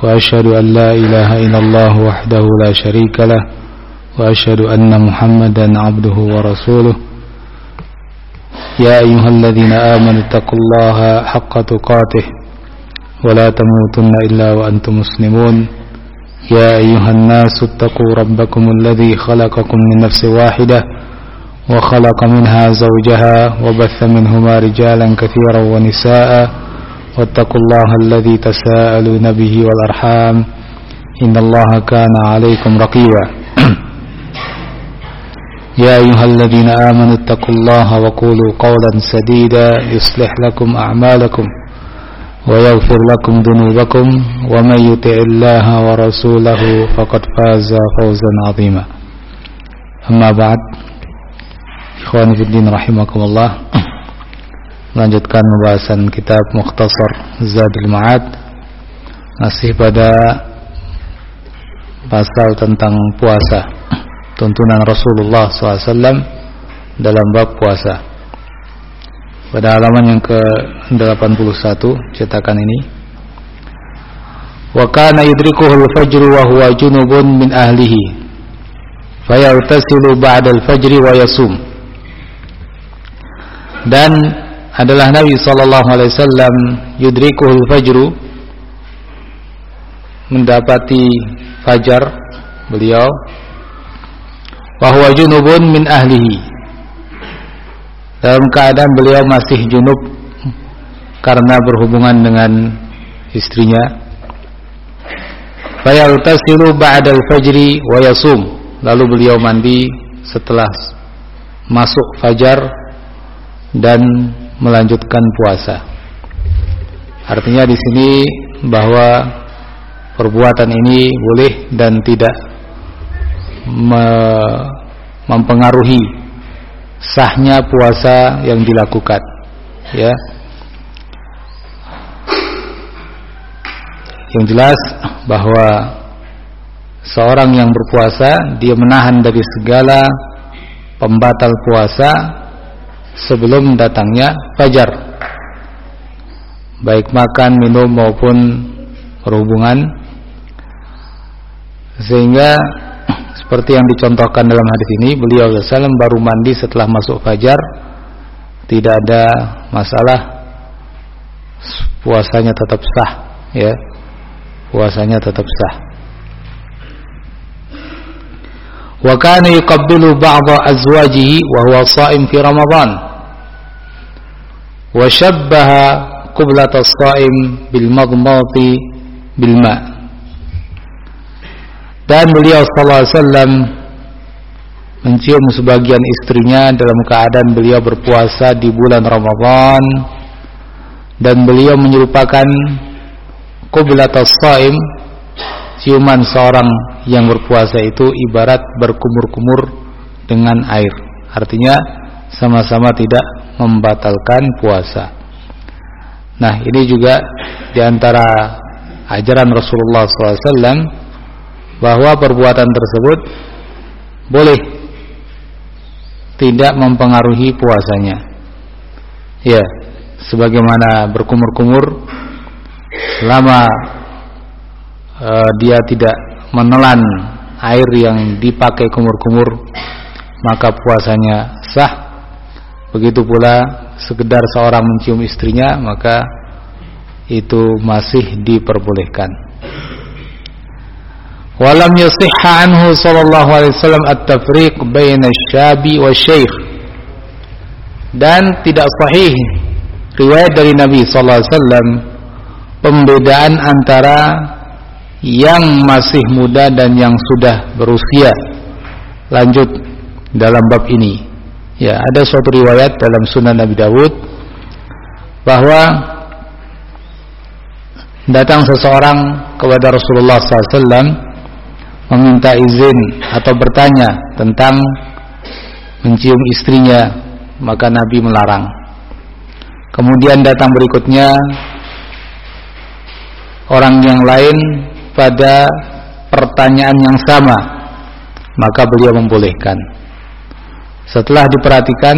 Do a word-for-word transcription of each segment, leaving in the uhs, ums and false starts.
وأشهد أن لا إله إلا الله وحده لا شريك له وأشهد أن محمدا عبده ورسوله يا أيها الذين آمنوا اتقوا الله حق تقاته ولا تموتن إلا وأنتم مسلمون يا أيها الناس اتقوا ربكم الذي خلقكم من نفس واحدة وخلق منها زوجها وبث منهما رجالا كثيرا ونساء واتقوا الله الذي تساءلون به والأرحام إن الله كان عليكم رقيبا يا أيها الذين آمنوا اتقوا الله وقولوا قولا سديدا يصلح لكم أعمالكم ويغفر لكم ذنوبكم ومن يطع الله ورسوله فقد فاز فوزا عظيما أما بعد ikhwani fiddin rahimakumullah, melanjutkan pembahasan kitab Mukhtasar Zadul Ma'ad, masih pada pasal tentang puasa, tuntunan Rasulullah shallallahu alaihi wasallam dalam bab puasa. Pada halaman yang ke delapan puluh satu cetakan ini, wa kana yudrikuhul fajru wa huwa junubun min ahlihi fayaghtasilu ba'dal fajri wa yasum. Dan adalah Nabi sallallahu alaihi wasallam yudrikuhul fajru, mendapati fajar beliau, wa huwa junubun min ahlihi, dalam keadaan beliau masih junub karena berhubungan dengan istrinya. Fayaghtasilu ba'dal fajri wa yasum, lalu beliau mandi setelah masuk fajar dan melanjutkan puasa. Artinya di sini bahwa perbuatan ini boleh dan tidak me- mempengaruhi sahnya puasa yang dilakukan, ya. Yang jelas bahwa seorang yang berpuasa, dia menahan dari segala pembatal puasa sebelum datangnya fajar, baik makan, minum maupun berhubungan, sehingga seperti yang dicontohkan dalam hadis ini, beliau sallallahu alaihi wasallam baru mandi setelah masuk fajar, tidak ada masalah, puasanya tetap sah, ya, puasanya tetap sah. Wa kana yuqabbilu ba'dha azwajihi wa huwa sha'im fi Ramadan wa shabbaha qiblat as-sha'im bil madmati bil ma'. Dan beliau sallallahu alaihi wasallam mencium sebagian istrinya dalam keadaan beliau berpuasa di bulan Ramadan, dan beliau menyerupakan qiblat as-sha'im, ciuman seorang yang berpuasa itu ibarat berkumur-kumur dengan air. Artinya sama-sama tidak membatalkan puasa. Nah, ini juga diantara ajaran Rasulullah shallallahu alaihi wasallam, bahwa perbuatan tersebut boleh tidak mempengaruhi puasanya. Ya, sebagaimana berkumur-kumur, selama uh, dia tidak menelan air yang dipakai kumur-kumur, maka puasanya sah. Begitu pula sekedar seorang mencium istrinya, maka itu masih diperbolehkan. Walam yasihha anhu sallallahu alaihi wasallam at-tafriq baina asy-syabi wasy-syaikh, dan tidak sahih riwayat dari Nabi sallallahu alaihi wasallam pembedaan antara yang masih muda dan yang sudah berusia lanjut dalam bab ini. Ya, ada suatu riwayat dalam Sunan Abi Dawud bahwa datang seseorang kepada Rasulullah sallallahu alaihi wasallam meminta izin atau bertanya tentang mencium istrinya, maka Nabi melarang. Kemudian datang berikutnya orang yang lain pada pertanyaan yang sama, maka beliau membolehkan. Setelah diperhatikan,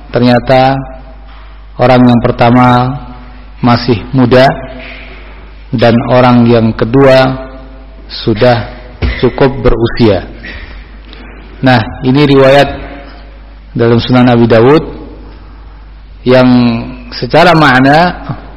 ternyata orang yang pertama masih muda dan orang yang kedua sudah cukup berusia. Nah, ini riwayat dalam Sunan Abi Dawud yang secara makna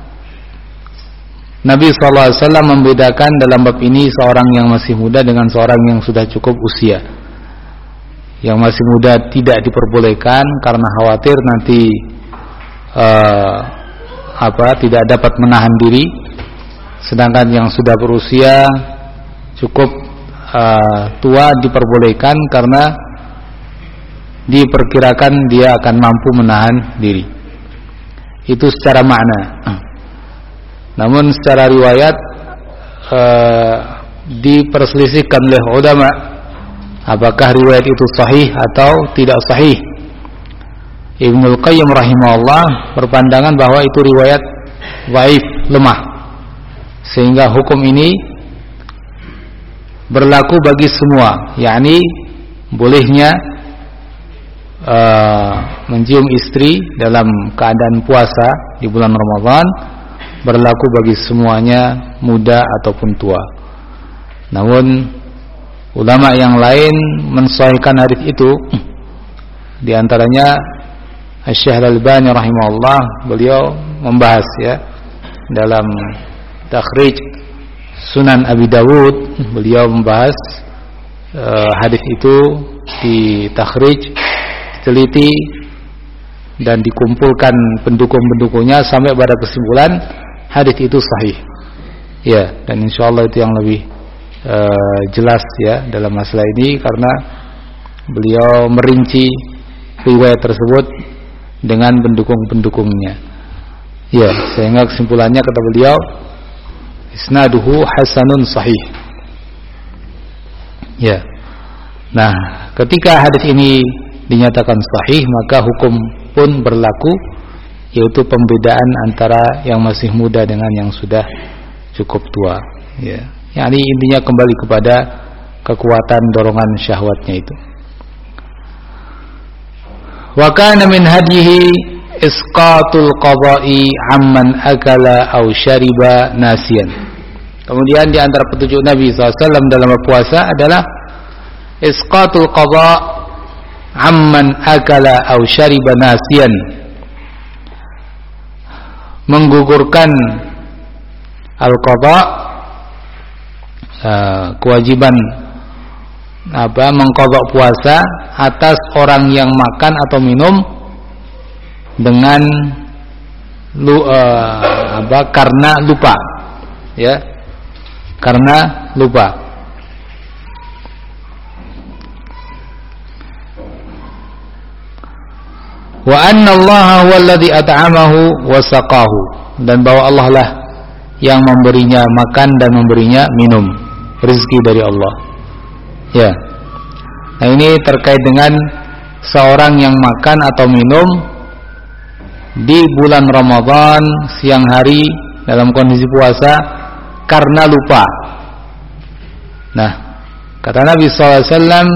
Nabi shallallahu alaihi wasallam membedakan dalam bab ini seorang yang masih muda dengan seorang yang sudah cukup usia. Yang masih muda tidak diperbolehkan karena khawatir nanti uh, apa tidak dapat menahan diri, sedangkan yang sudah berusia cukup uh, tua diperbolehkan karena diperkirakan dia akan mampu menahan diri. Itu secara makna. Namun secara riwayat uh, diperselisihkan oleh ulama apakah riwayat itu sahih atau tidak sahih. Ibnul Qayyim rahimahullah berpandangan bahwa itu riwayat dhaif, lemah, sehingga hukum ini berlaku bagi semua, yakni bolehnya uh, mencium istri dalam keadaan puasa di bulan Ramadan berlaku bagi semuanya, muda ataupun tua. Namun ulama yang lain mensahihkan hadis itu, di antaranya Asy-Syaikh Al-Albani rahimahullah, beliau membahas ya dalam takhrij Sunan Abi Dawud, beliau membahas uh, hadis itu di takhrij, diteliti dan dikumpulkan pendukung-pendukungnya sampai pada kesimpulan hadis itu sahih. Ya, dan insyaallah itu yang lebih uh, jelas ya dalam masalah ini karena beliau merinci riwayat tersebut dengan pendukung-pendukungnya. Ya, sehingga kesimpulannya kata beliau isnaduhu hasanun sahih. Ya. Nah, ketika hadis ini dinyatakan sahih, maka hukum pun berlaku, yaitu pembedaan antara yang masih muda dengan yang sudah cukup tua. Ya. Yani intinya kembali kepada kekuatan dorongan syahwatnya itu. Wa kana min hadyihi isqatul qada'i amman akala aw syariba nasiyan. Kemudian di antara petunjuk Nabi shallallahu alaihi wasallam dalam berpuasa adalah isqatul qada' amman akala aw syariba nasiyan, menggugurkan al-qada', uh, kewajiban apa mengqadha puasa atas orang yang makan atau minum dengan lu, uh, apa karena lupa, ya, karena lupa. Wa anna Allah huwa alladhi at'amahu wa saqahu, dan bahwa Allah lah yang memberinya makan dan memberinya minum, rezeki dari Allah. Ya. Nah, ini terkait dengan seorang yang makan atau minum di bulan Ramadan siang hari dalam kondisi puasa karena lupa. Nah, kata Nabi shallallahu alaihi wasallam,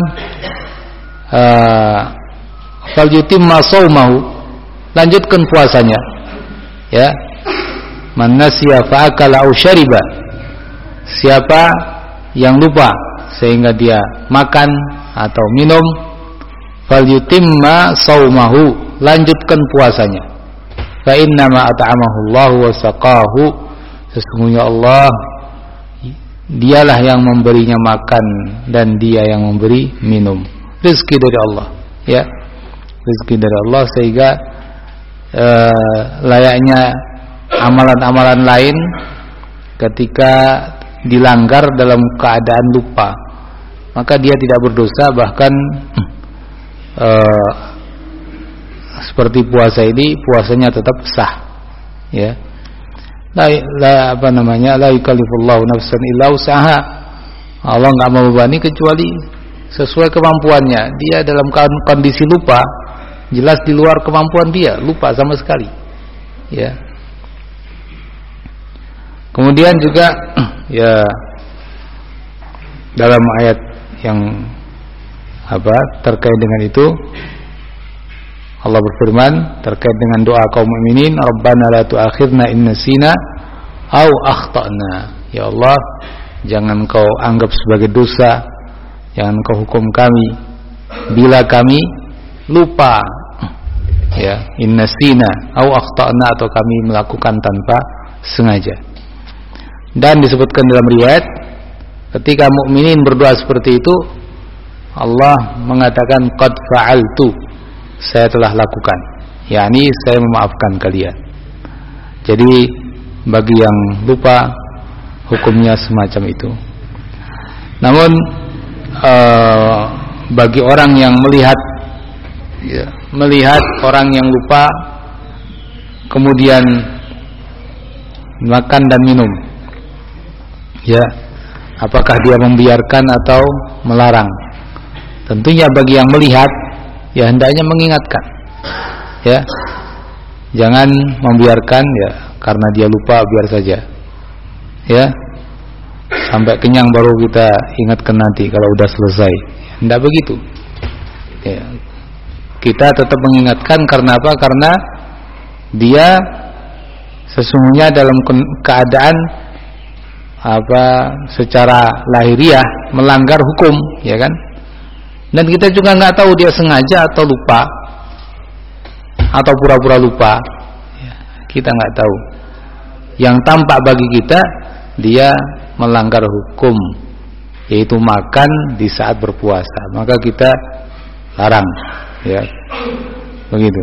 falyutimma shaumahu, lanjutkan puasanya. Ya. Man nasiya fa akala aw syariba, siapa yang lupa sehingga dia makan atau minum, falyutimma shaumahu, lanjutkan puasanya. Fa innama at'amahu Allah wa saqahu, sesungguhnya Allah dialah yang memberinya makan dan dia yang memberi minum. Rezeki dari Allah, ya, rezeki dari Allah, sehingga eh, layaknya amalan-amalan lain ketika dilanggar dalam keadaan lupa, maka dia tidak berdosa, bahkan eh, seperti puasa ini, puasanya tetap sah. Ya, la, la apa namanya, la yukallifullahu nafsan illa usaha. Allah nggak membebani kecuali sesuai kemampuannya. Dia dalam kondisi lupa, jelas di luar kemampuan dia, lupa sama sekali. Ya. Kemudian juga ya dalam ayat yang apa terkait dengan itu, Allah berfirman terkait dengan doa kaum mukminin, Rabbana la tu'akhidna in nasina au akhtana, ya Allah jangan kau anggap sebagai dosa, jangan kau hukum kami bila kami lupa, ya, innasina au akhtana, atau kami melakukan tanpa sengaja. Dan disebutkan dalam riwayat ketika mukminin berdoa seperti itu, Allah mengatakan qad fa'altu, saya telah lakukan, yakni saya memaafkan kalian. Jadi bagi yang lupa hukumnya semacam itu. Namun uh, bagi orang yang melihat ya, melihat orang yang lupa kemudian makan dan minum, ya, apakah dia membiarkan atau melarang? Tentunya bagi yang melihat, ya hendaknya mengingatkan, ya, jangan membiarkan, ya, karena dia lupa biar saja, ya, sampai kenyang baru kita ingatkan nanti kalau udah selesai. Tidak begitu, ya. Kita tetap mengingatkan karena apa? Karena dia sesungguhnya dalam keadaan apa secara lahiriah melanggar hukum, ya kan? Dan kita juga nggak tahu dia sengaja atau lupa atau pura-pura lupa, ya, kita nggak tahu. Yang tampak bagi kita dia melanggar hukum, yaitu makan di saat berpuasa, maka kita larang, ya, begitu.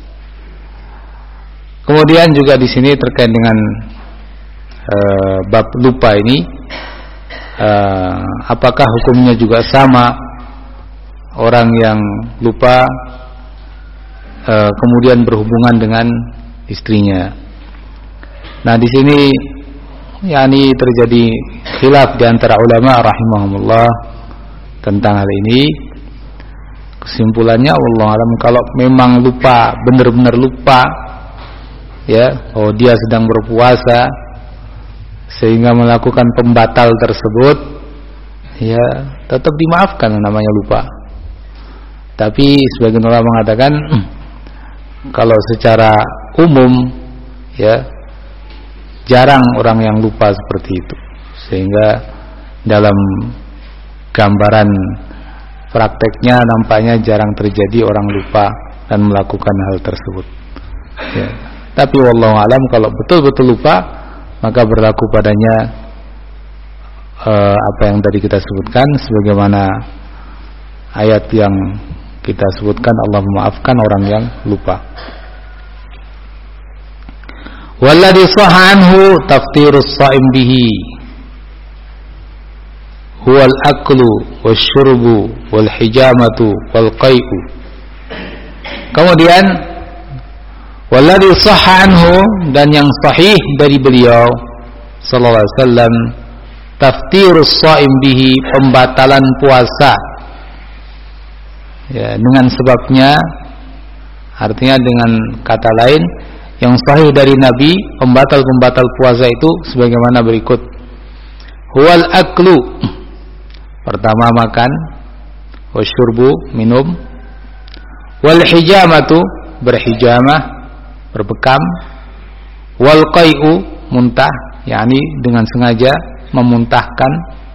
Kemudian juga di sini terkait dengan uh, bab lupa ini, uh, apakah hukumnya juga sama orang yang lupa uh, kemudian berhubungan dengan istrinya? Nah, di sini yakni terjadi khilaf di antara ulama rahimahumullah tentang hal ini. Kesimpulannya wallahu alam, kalau memang lupa, benar-benar lupa, ya, oh dia sedang berpuasa sehingga melakukan pembatal tersebut, ya, tetap dimaafkan, namanya lupa. Tapi sebagian ulama mengatakan kalau secara umum, ya, jarang orang yang lupa seperti itu, sehingga dalam gambaran prakteknya nampaknya jarang terjadi orang lupa dan melakukan hal tersebut, ya. Tapi wallahu alam, kalau betul-betul lupa, maka berlaku padanya uh, apa yang tadi kita sebutkan, sebagaimana ayat yang kita sebutkan, Allah memaafkan orang yang lupa. Walladhi sahha anhu taftirus shaim bihi huwal aklu wasyurbu wal hijamatu wal qai'u. Kemudian walladhi sahha anhu, dan yang sahih dari beliau sallallahu alaihi wasallam, taftirus shaim bihi, pembatalan puasa, ya, dengan sebabnya, artinya dengan kata lain yang sahih dari Nabi, pembatal-pembatal puasa itu sebagaimana berikut. Huwal aklu, pertama makan, wasyurbu, minum, wal hijamatu, berhijamah, berbekam, wal qai'u, muntah, yakni dengan sengaja memuntahkan.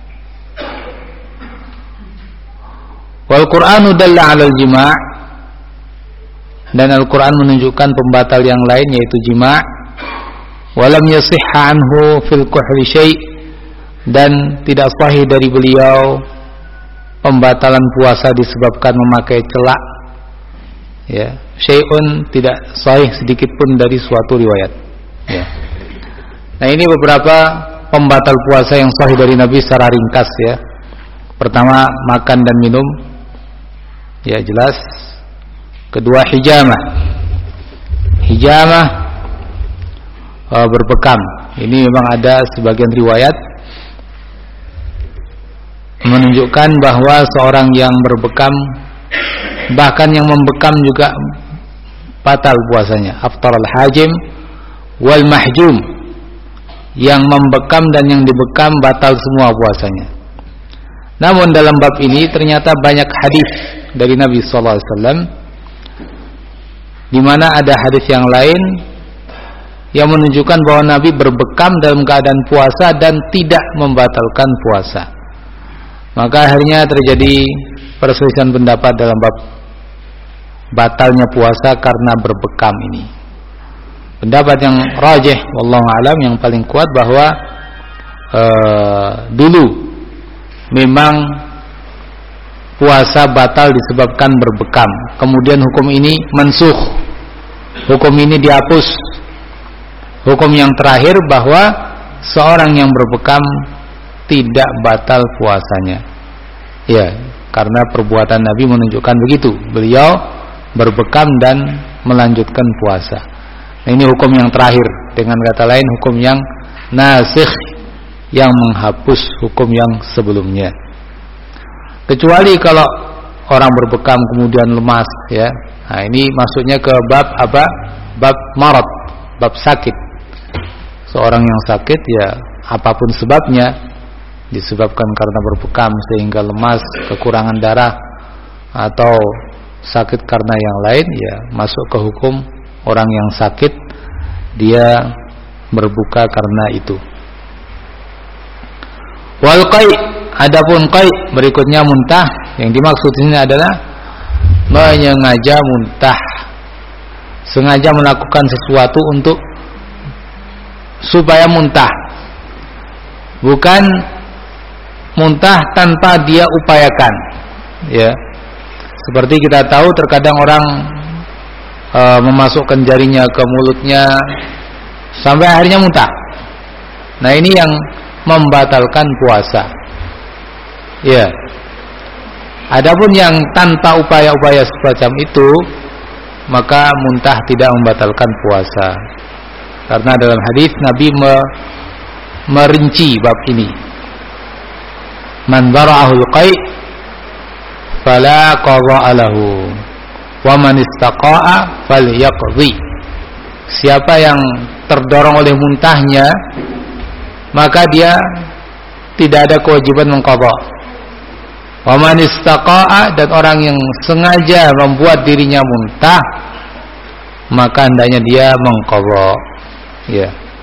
Wal Qur'anu dalla 'alal jima', dan Al-Qur'an menunjukkan pembatal yang lain, yaitu jima'. Walam yasihha anhu fil kuhli syai', dan tidak sahih dari beliau pembatalan puasa disebabkan memakai celak, ya, syai'un, tidak sahih sedikit pun dari suatu riwayat, ya. Nah, ini beberapa pembatal puasa yang sahih dari Nabi secara ringkas, ya. Pertama, makan dan minum, ya, jelas. Kedua, hijamah. Hijamah uh, berbekam. Ini memang ada sebagian riwayat menunjukkan bahwa seorang yang berbekam, bahkan yang membekam juga batal puasanya. Aftar al-hajim wal mahjum, yang membekam dan yang dibekam batal semua puasanya. Namun dalam bab ini ternyata banyak hadis dari Nabi sallallahu alaihi wasallam, di mana ada hadis yang lain yang menunjukkan bahwa Nabi berbekam dalam keadaan puasa dan tidak membatalkan puasa. Maka akhirnya terjadi perselisihan pendapat dalam bab batalnya puasa karena berbekam ini. Pendapat yang rajih wallahu alam, yang paling kuat, bahwa ee, dulu memang puasa batal disebabkan berbekam. Kemudian hukum ini mansukh, hukum ini dihapus. Hukum yang terakhir bahwa seorang yang berbekam tidak batal puasanya. Ya, karena perbuatan Nabi menunjukkan begitu. Beliau berbekam dan melanjutkan puasa. Nah, ini hukum yang terakhir. Dengan kata lain, hukum yang nasikh, yang menghapus hukum yang sebelumnya. Kecuali kalau orang berbekam kemudian lemas, ya. Nah, ini maksudnya ke bab apa? Bab marad, bab sakit. Seorang yang sakit, ya apapun sebabnya, disebabkan karena berbekam sehingga lemas, kekurangan darah, atau sakit karena yang lain, ya masuk ke hukum orang yang sakit, dia berbuka karena itu. Wal qai, adapun qai berikutnya muntah. Yang dimaksud ini adalah menyengaja muntah, sengaja melakukan sesuatu untuk supaya muntah, bukan muntah tanpa dia upayakan, ya. Seperti kita tahu terkadang orang e, memasukkan jarinya ke mulutnya sampai akhirnya muntah. Nah, ini yang membatalkan puasa, ya. Adapun yang tanpa upaya-upaya semacam itu, maka muntah tidak membatalkan puasa. Karena dalam hadis Nabi me, merinci bab ini. Man dara'ahul qai' fala qada'a lahu wa man istaqa'a falyaqdi. Siapa yang terdorong oleh muntahnya, maka dia tidak ada kewajiban mengqadha. Wa man istaqa'a, dan orang yang sengaja membuat dirinya muntah, maka hendaknya dia mengqadha. Ya.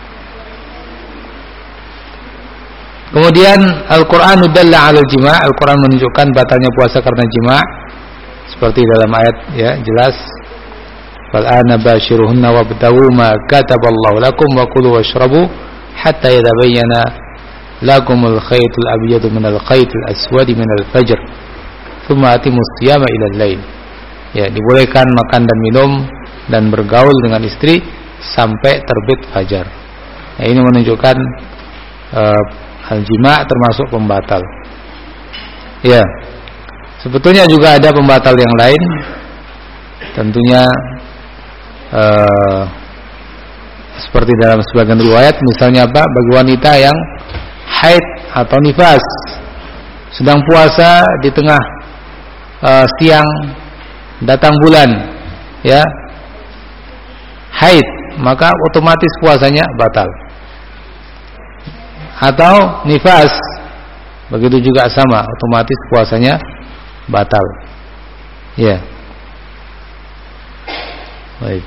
Kemudian Al-Qur'an dalla 'alal jima', Al-Qur'an menunjukkan batalnya puasa karena jima', seperti dalam ayat, ya, jelas. Fal ana bashiruhunna wabtaghu ma kataballahu lakum wa kulu washrabu hatta yatabayyana lakumul khaytul abyadu minal khaytil aswadi minal fajr thumma atimus siyama ila al-lail. Ya, dibolehkan makan dan minum dan bergaul dengan istri sampai terbit fajar. Nah, ini menunjukkan uh, al-jima' termasuk pembatal. Ya, sebetulnya juga ada pembatal yang lain. Tentunya uh, seperti dalam sebagian riwayat, misalnya apa? Bagi wanita yang haid atau nifas, sedang puasa di tengah uh, siang datang bulan, ya, haid, maka otomatis puasanya batal. Atau nifas, begitu juga sama, otomatis puasanya batal. Ya. Baik.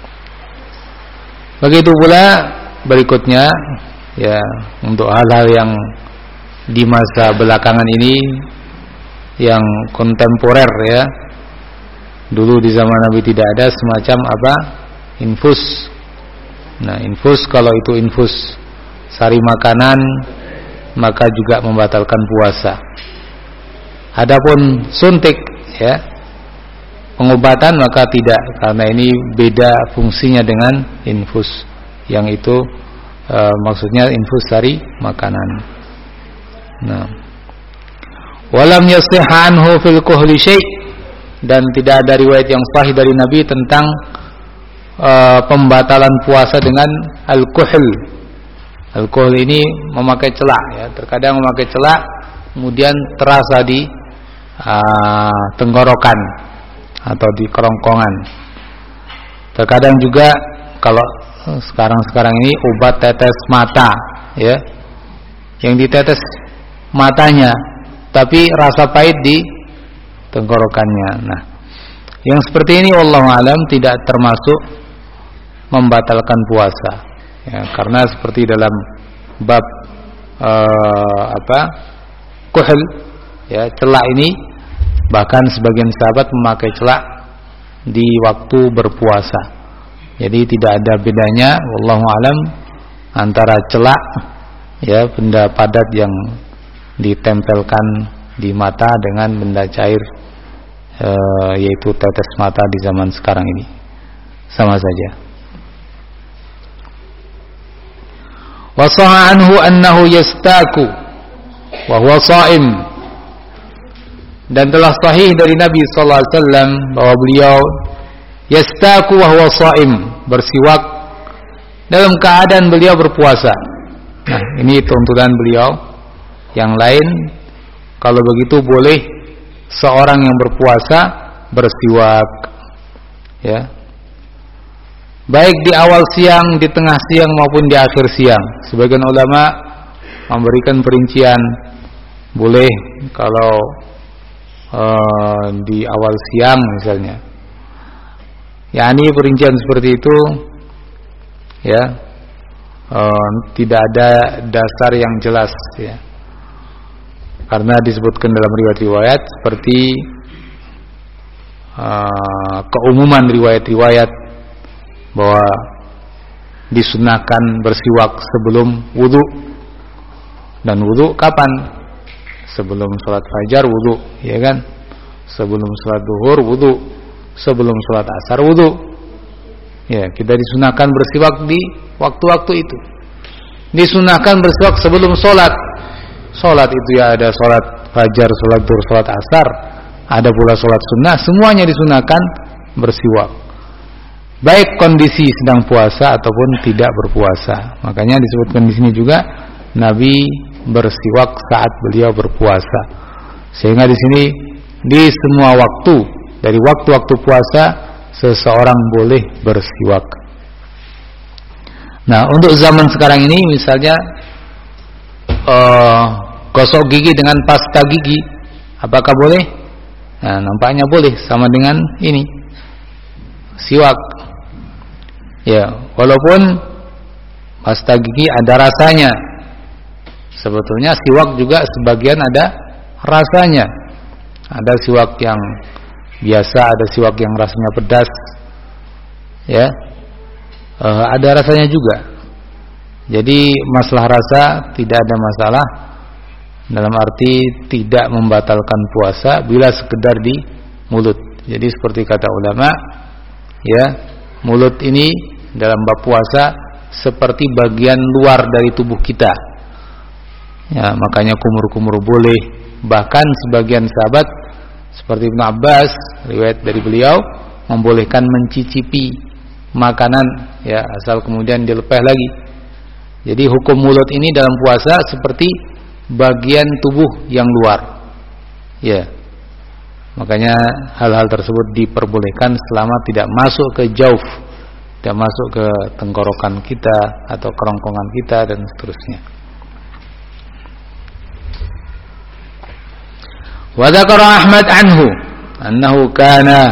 Begitu pula berikutnya, ya, untuk hal-hal yang di masa belakangan ini yang kontemporer, ya. Dulu di zaman Nabi tidak ada semacam apa? Infus. Nah, infus, kalau itu infus sari makanan, maka juga membatalkan puasa. Adapun suntik, ya, pengobatan, maka tidak, karena ini beda fungsinya dengan infus, yang itu e, maksudnya infus sari makanan. Nah, walam yasihha anhu fil kuhli syai', dan tidak ada riwayat yang sahih dari Nabi tentang Uh, pembatalan puasa dengan al-kuhl. Al-kuhl ini memakai celak, ya. Terkadang memakai celak kemudian terasa di uh, tenggorokan atau di kerongkongan. Terkadang juga kalau sekarang-sekarang ini obat tetes mata, ya, yang ditetes matanya tapi rasa pahit di tenggorokannya. Nah, yang seperti ini wallahu alam tidak termasuk membatalkan puasa. Ya, karena seperti dalam bab uh, apa kuhl, ya, celak ini bahkan sebagian sahabat memakai celak di waktu berpuasa. Jadi tidak ada bedanya wallahu alam antara celak, ya, benda padat yang ditempelkan di mata dengan benda cair, e, yaitu tetes mata di zaman sekarang ini, sama saja. Wa sahha anhu annahu yastaku wa huwa sha'im. Dan telah sahih dari Nabi sallallahu alaihi wasallam bahwa beliau yastaku wa huwa sha'im, bersiwak dalam keadaan beliau berpuasa. Nah, ini tuntunan beliau. Yang lain, kalau begitu boleh seorang yang berpuasa bersiwak, ya, baik di awal siang, di tengah siang maupun di akhir siang. Sebagian ulama memberikan perincian, boleh kalau uh, di awal siang misalnya. Ya, ini perincian seperti itu, ya, uh, tidak ada dasar yang jelas, ya, karena disebutkan dalam riwayat-riwayat seperti uh, keumuman riwayat-riwayat bahwa disunahkan bersiwak sebelum wudu. Dan wudu kapan? Sebelum sholat fajar wudu, ya kan? Sebelum sholat duhur wudu, sebelum sholat asar wudu. Ya, kita disunahkan bersiwak di waktu-waktu itu. Disunahkan bersiwak sebelum sholat. Sholat itu ya ada sholat fajar, sholat duhur, sholat asar, ada pula sholat sunnah, semuanya disunahkan bersiwak, baik kondisi sedang puasa ataupun tidak berpuasa. Makanya disebutkan di sini juga Nabi bersiwak saat beliau berpuasa. Sehingga di sini di semua waktu, dari waktu-waktu puasa seseorang boleh bersiwak. Nah, untuk zaman sekarang ini misalnya uh, gosok gigi dengan pasta gigi, apakah boleh? Nah, nampaknya boleh, sama dengan ini siwak. Ya, walaupun pasta gigi ada rasanya, sebetulnya siwak juga sebagian ada rasanya. Ada siwak yang biasa, ada siwak yang rasanya pedas, ya, e, ada rasanya juga. Jadi masalah rasa tidak ada masalah, dalam arti tidak membatalkan puasa bila sekedar di mulut. Jadi seperti kata ulama, ya, mulut ini dalam bab puasa seperti bagian luar dari tubuh kita. Ya, makanya kumur-kumur boleh. Bahkan sebagian sahabat seperti Ibnu Abbas, riwayat dari beliau, membolehkan mencicipi makanan, ya, asal kemudian dilepeh lagi. Jadi hukum mulut ini dalam puasa seperti bagian tubuh yang luar. Ya. Makanya hal-hal tersebut diperbolehkan selama tidak masuk ke jauf, tidak masuk ke tenggorokan kita atau kerongkongan kita dan seterusnya. Wa dzakara Ahmad anhu annahu kana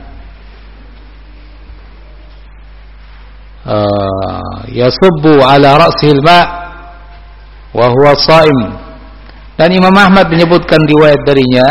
uh, yasubbu ala ra'sihi al-ma' wa huwa sha'im. Dan Imam Ahmad menyebutkan riwayat darinya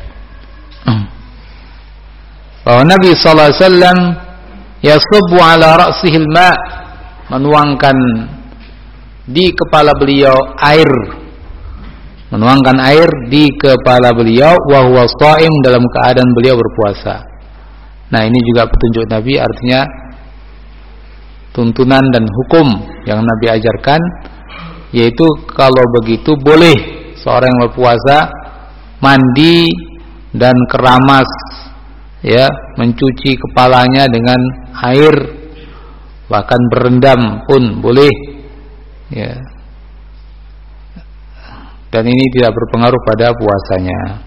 bahwa Nabi sallallahu alaihi wasallam yasubbu ala ra'sihi al-ma', menuangkan di kepala beliau air, menuangkan air di kepala beliau wa huwa sha'im, dalam keadaan beliau berpuasa. Nah, ini juga petunjuk Nabi, artinya tuntunan dan hukum yang Nabi ajarkan, yaitu kalau begitu boleh seorang yang berpuasa mandi dan keramas, ya, mencuci kepalanya dengan air, bahkan berendam pun boleh, ya. Dan ini tidak berpengaruh pada puasanya.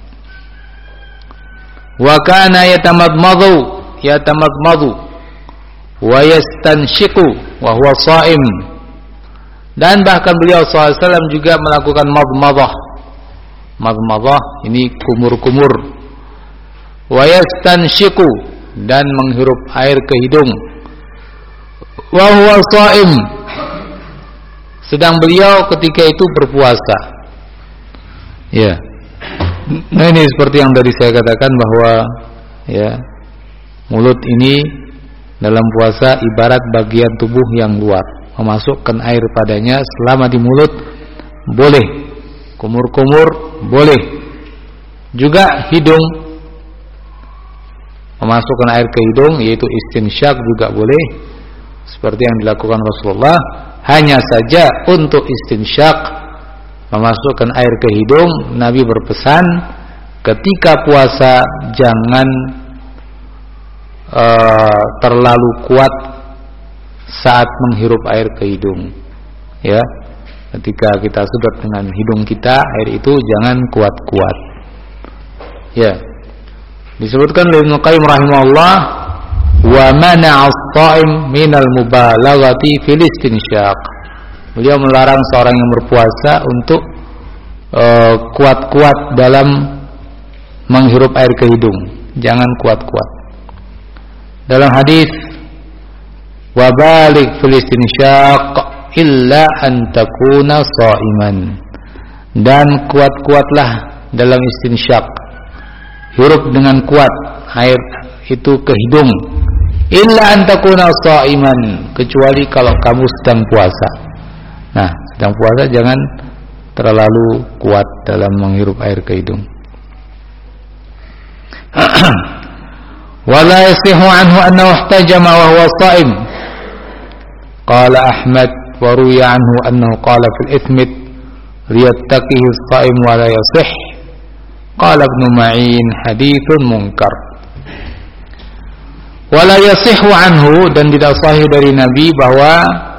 Wa kana yatamadmadu yatamadmadu wa yastanshiqu wa huwa sha'im. Dan bahkan beliau sallallahu alaihi wasallam juga melakukan madmadah. Madmadah ini kumur-kumur. Wa yastanshiqu, dan menghirup air ke hidung. Wa huwa sha'im, sedang beliau ketika itu berpuasa. Ya. Nah, ini seperti yang tadi saya katakan bahwa ya, mulut ini dalam puasa ibarat bagian tubuh yang luar. Memasukkan air padanya selama di mulut boleh, kumur-kumur boleh, juga hidung memasukkan air ke hidung yaitu istinsyak juga boleh, seperti yang dilakukan Rasulullah. Hanya saja untuk istinsyak memasukkan air ke hidung, Nabi berpesan ketika puasa jangan uh, terlalu kuat saat menghirup air ke hidung. Ya, ketika kita sedot dengan hidung kita, air itu jangan kuat-kuat. Ya, disebutkan oleh Ibnu Qayyim rahimahullah, wa mana'a as-sha'im minal mubalaghati fil istinsyaq. Beliau melarang seorang yang berpuasa untuk uh, kuat-kuat dalam menghirup air ke hidung, jangan kuat-kuat. Dalam hadis, wa baligh fil istinsyaq illa an takuna sha'iman, dan kuat-kuatlah dalam istinsyak, hirup dengan kuat air itu ke hidung, illa an takuna sha'iman, kecuali kalau kamu sedang puasa. Nah, sedang puasa jangan terlalu kuat dalam menghirup air ke hidung. Wala yasihu anhu annahu ihtajama wa huwa sha'im. Qala Ahmad wa ruya anhu annahu qala fil ithmit liyattaqihi as-sha'im wa la yasih. Qala Ibnu Ma'in haditsun munkar. Wala yasihu anhu, dan tidak sahih dari Nabi bahwa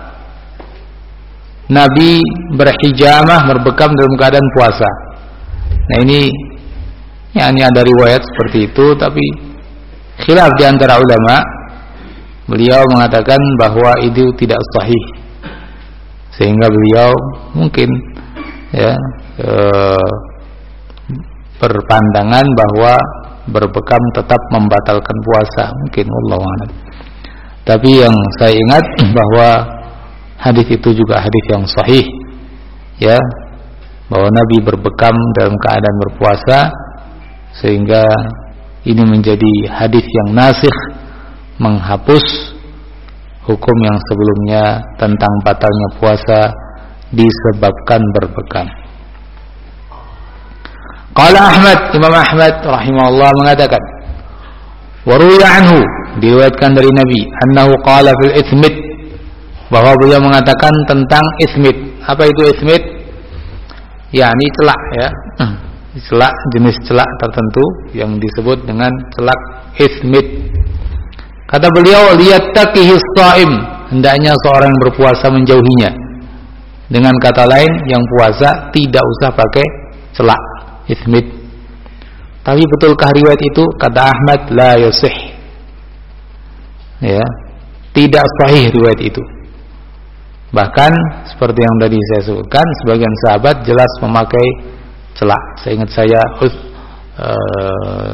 Nabi berhijamah, berbekam dalam keadaan puasa. Nah, ini ya, ini ada riwayat seperti itu, tapi khilaf di antara ulama. Beliau mengatakan bahwa itu tidak sahih, sehingga beliau mungkin ya e, berpandangan bahwa berbekam tetap membatalkan puasa, mungkin wallahu a'lam. Tapi yang saya ingat bahwa hadis itu juga hadis yang sahih, ya, bahwa Nabi berbekam dalam keadaan berpuasa, sehingga ini menjadi hadis yang nasikh, menghapus hukum yang sebelumnya tentang batalnya puasa disebabkan berbekam. Qala Ahmad, Imam Ahmad rahimahullah mengatakan, wa ruya anhu, diriwayatkan dari Nabi, annahu qala fil ithmit, bahwa beliau mengatakan tentang ismit. Apa itu ismit? Ya, ini celak, ya, celak, jenis celak tertentu yang disebut dengan celak ismit. Kata beliau, liyattaqihi as-sha'im, hendaknya seorang yang berpuasa menjauhinya. Dengan kata lain, yang puasa tidak usah pakai celak ismit. Tapi betulkah riwayat itu? Kata Ahmad, la yasih. Ya, tidak sahih riwayat itu. Bahkan seperti yang tadi saya sebutkan, sebagian sahabat jelas memakai celak. Saya ingat saya uh,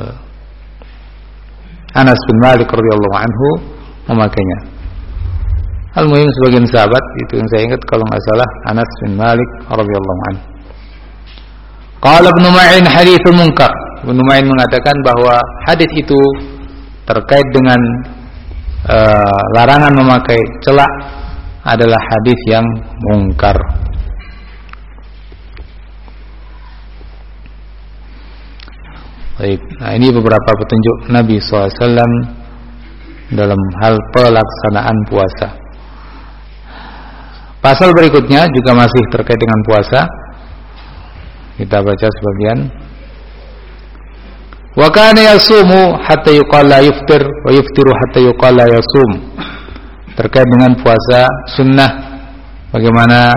Anas bin Malik radhiyallahu anhu memakainya. Al-muhim sebagian sahabat, itu yang saya ingat kalau nggak salah Anas bin Malik radhiyallahu anhu. Qala Ibnu Ma'in haditsun munkar. Ibnu Ma'in mengatakan bahwa hadis itu terkait dengan uh, larangan memakai celak adalah hadis yang mungkar. Baik, nah ini beberapa petunjuk Nabi shallallahu alaihi wasallam dalam hal pelaksanaan puasa. Pasal berikutnya juga masih terkait dengan puasa. Kita baca sebagian. Wa kana yasumu hatta yuqala yuftir wa yuftiru hatta yuqala yasum. Terkait dengan puasa sunnah, bagaimana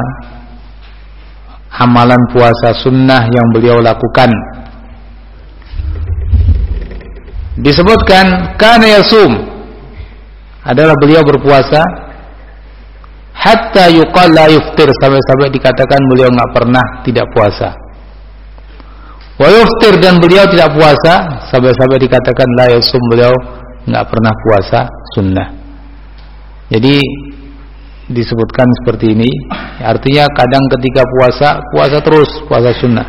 amalan puasa sunnah yang beliau lakukan. Disebutkan kana yasum adalah beliau berpuasa hatta yuqal la yuftir, sampai-sampai dikatakan beliau enggak pernah tidak puasa. Wa yuftir, dan beliau tidak puasa sampai-sampai dikatakan la yasum, beliau enggak pernah puasa sunnah. Jadi disebutkan seperti ini, artinya kadang ketika puasa, puasa terus, puasa sunnah.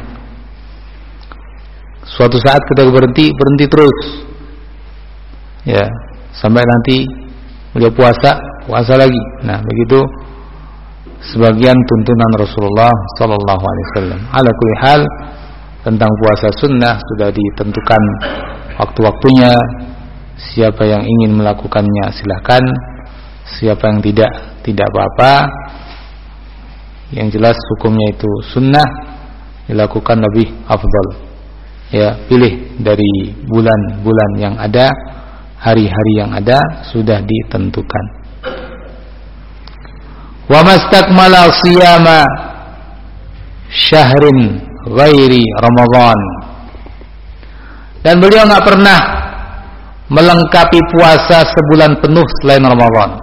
Suatu saat kita berhenti, berhenti terus. Ya, sampai nanti beliau puasa, puasa lagi. Nah, begitu sebagian tuntunan Rasulullah sallallahu alaihi wasallam. Ala kulli hal, tentang puasa sunnah sudah ditentukan waktu-waktunya. Siapa yang ingin melakukannya silahkan, siapa yang tidak, tidak apa-apa. Yang jelas hukumnya itu sunnah, dilakukan lebih afdal. Ya, pilih dari bulan-bulan yang ada, hari-hari yang ada sudah ditentukan. Wa mastakmala siyama syahrin ghairi Ramadan. Dan beliau enggak pernah melengkapi puasa sebulan penuh selain Ramadan.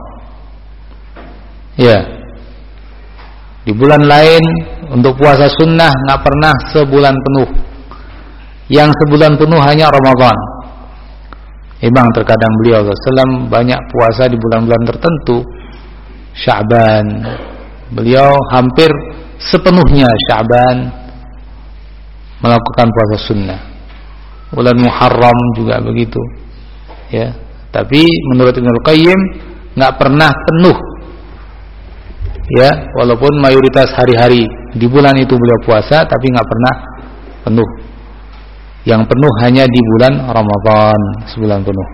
Ya. Di bulan lain untuk puasa sunnah enggak pernah sebulan penuh. Yang sebulan penuh hanya Ramadan. Memang terkadang beliau sallallahu alaihi wasallam banyak puasa di bulan-bulan tertentu. Sya'ban, beliau hampir sepenuhnya Sya'ban melakukan puasa sunnah. Bulan Muharram juga begitu. Ya, tapi menurut Ibnul Qayyim enggak pernah penuh. Ya, walaupun mayoritas hari-hari di bulan itu beliau puasa, tapi enggak pernah penuh. Yang penuh hanya di bulan Ramadan, sebulan penuh.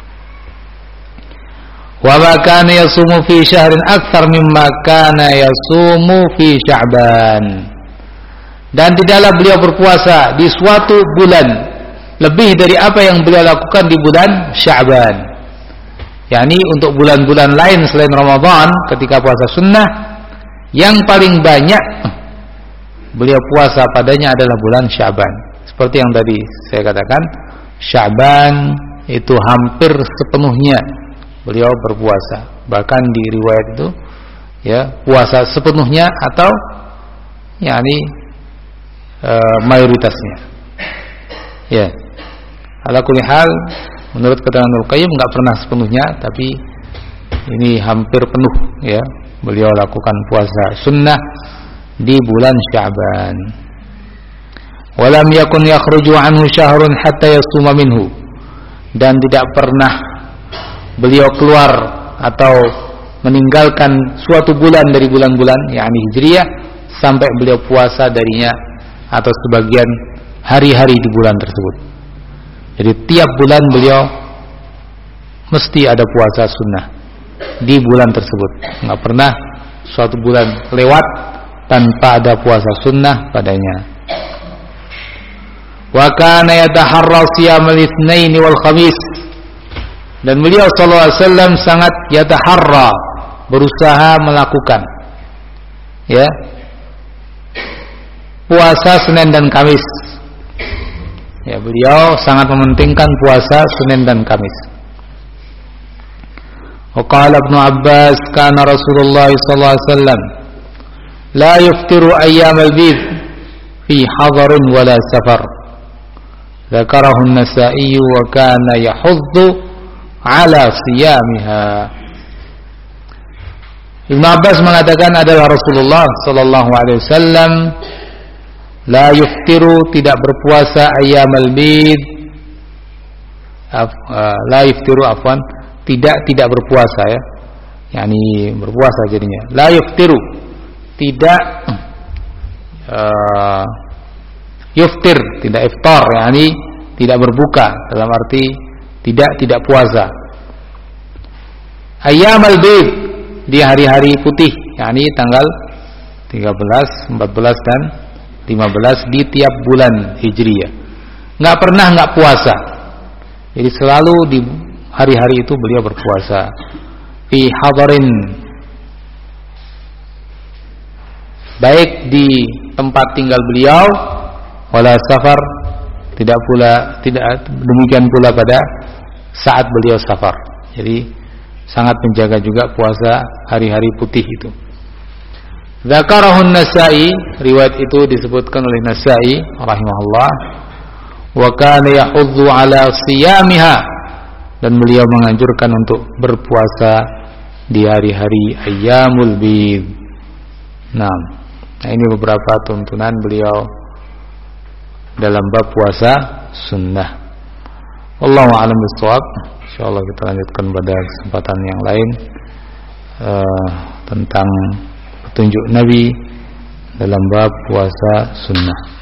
Wa ma kana yasumu fi syahrin aktsar mimma kana yasumu fi Sya'ban. Dan tidaklah beliau berpuasa di suatu bulan lebih dari apa yang beliau lakukan di bulan Sya'ban. yakni untuk bulan-bulan lain selain Ramadan ketika puasa sunnah, yang paling banyak beliau puasa padanya adalah bulan Sya'ban. Seperti yang tadi saya katakan, Sya'ban itu hampir sepenuhnya beliau berpuasa. Bahkan di riwayat itu ya, puasa sepenuhnya atau yakni e, mayoritasnya. Ya. Ala kulli hal, menurut keterangan Ibnu Qayyim enggak pernah sepenuhnya, tapi ini hampir penuh ya. Beliau lakukan puasa sunnah di bulan Sya'ban. Walam yakun yakhruju anhu syahrun hatta yasuma minhu. Dan tidak pernah beliau keluar atau meninggalkan suatu bulan dari bulan-bulan yakni Hijriyah sampai beliau puasa darinya atau sebagian hari-hari di bulan tersebut. Jadi tiap bulan beliau mesti ada puasa sunnah di bulan tersebut. Enggak pernah suatu bulan lewat tanpa ada puasa sunnah padanya. Wa kana yataharra siyamal itsnain wal khamis. Dan beliau sallallahu alaihi wasallam sangat yataharra, berusaha melakukan ya puasa Senin dan Kamis. Ya, beliau sangat mementingkan puasa Senin dan Kamis. Wa qala Ibnu Abbas kana Rasulullah sallallahu alaihi wasallam la yuftiru ayyam al-bid fi hadarin wala safar. Dzakarahu an-Nasa'i wa kana yahuddu ala siyamiha. Ibnu Abbas mengatakan adalah Rasulullah sallallahu alaihi wasallam la yuftiru, tidak berpuasa ayyamal bid, Af, uh, la yuftiru afwan, tidak tidak berpuasa ya, yakni berpuasa jadinya. La yuftiru, tidak uh, yuftir, tidak iftar, yakni tidak berbuka, dalam arti tidak tidak puasa. Ayyamal bid, di hari-hari putih, yakni tanggal tiga belas, empat belas dan lima belas di tiap bulan Hijriyah. Enggak pernah enggak puasa. Jadi selalu di hari-hari itu beliau berpuasa. Fi hadarin, baik di tempat tinggal beliau, wala safar, tidak pula tidak demikian pula pada saat beliau safar. Jadi sangat menjaga juga puasa hari-hari putih itu. Dzakarahu an-Nasa'i, riwayat itu disebutkan oleh Nasa'i rahimahullah, wa kana yahuddu ala siyamiha, dan beliau menganjurkan untuk berpuasa di hari-hari ayyamul bid. Nah, nah ini beberapa tuntunan beliau dalam bab puasa sunnah. Wallahu a'lam bishawab. Insyaallah kita lanjutkan pada kesempatan yang lain uh, tentang petunjuk Nabi dalam bab puasa sunnah.